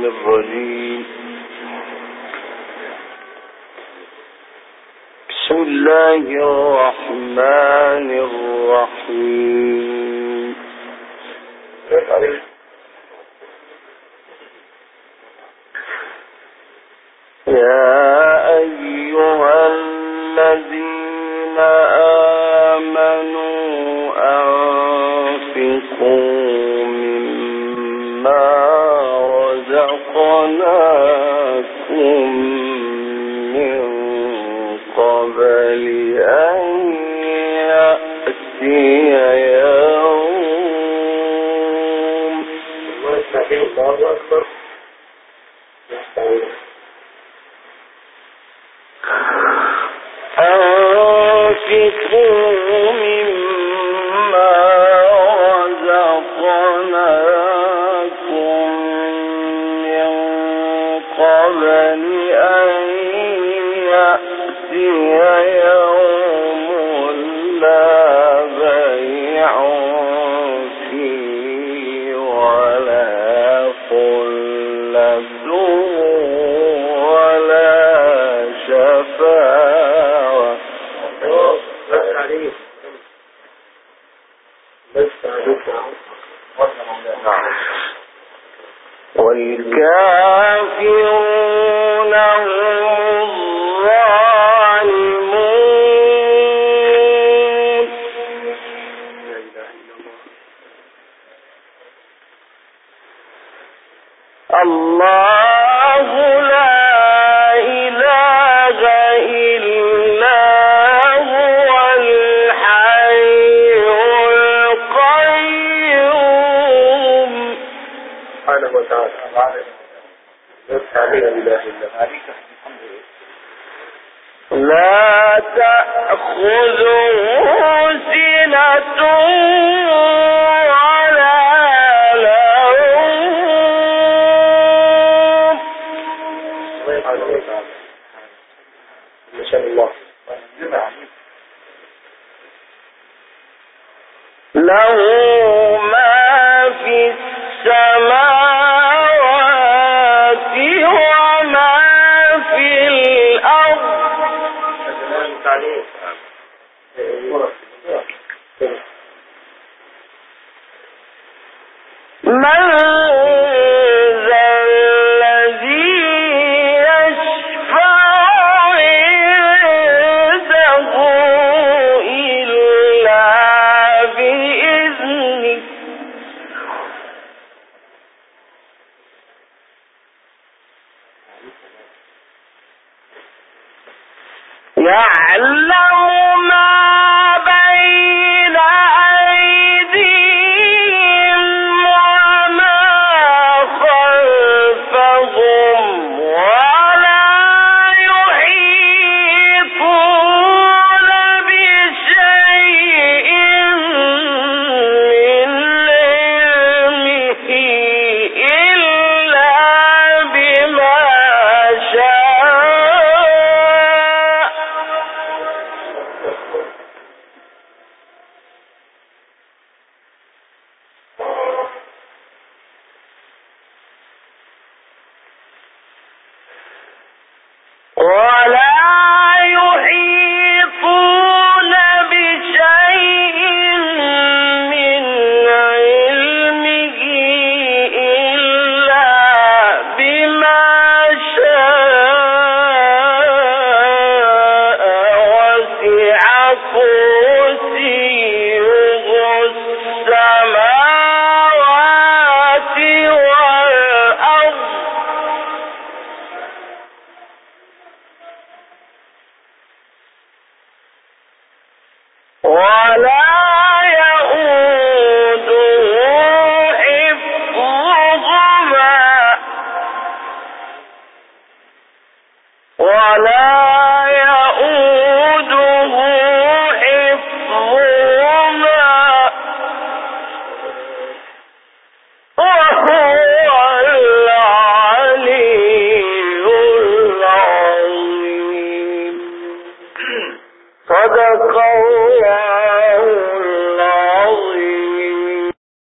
الرجيم. بسم الله الرحمن الرحيم. يا أيها الذين آمنوا أنفقوا مما رزقناكم من قبل أن يأتي يوم أنفقوا مما رزقناكم من قبل أن يأتي يوم لا بيع فيه ولا خلة ولا شفاعة والكافرون هم الظالمون. الله لا إله إلا هو الحي القيوم سبحانه وتعالى. لا تأخذه سنة ولا نوم له ما في السماوات وما في الأرض. من ذا الذي يشفع عنده إلا بإذنه يعلم ما بين أيديهم وما خلفهم ولا يحيطون بشيء من علمه إلا بما شاء. ولا يحيطون بشيء من علمه إلا بما شاء. وسع كرسيه السماوات والأرض ولا يؤوده حفظهما ولا يؤوده حفظهما وهو العلي العظيم. صدق الله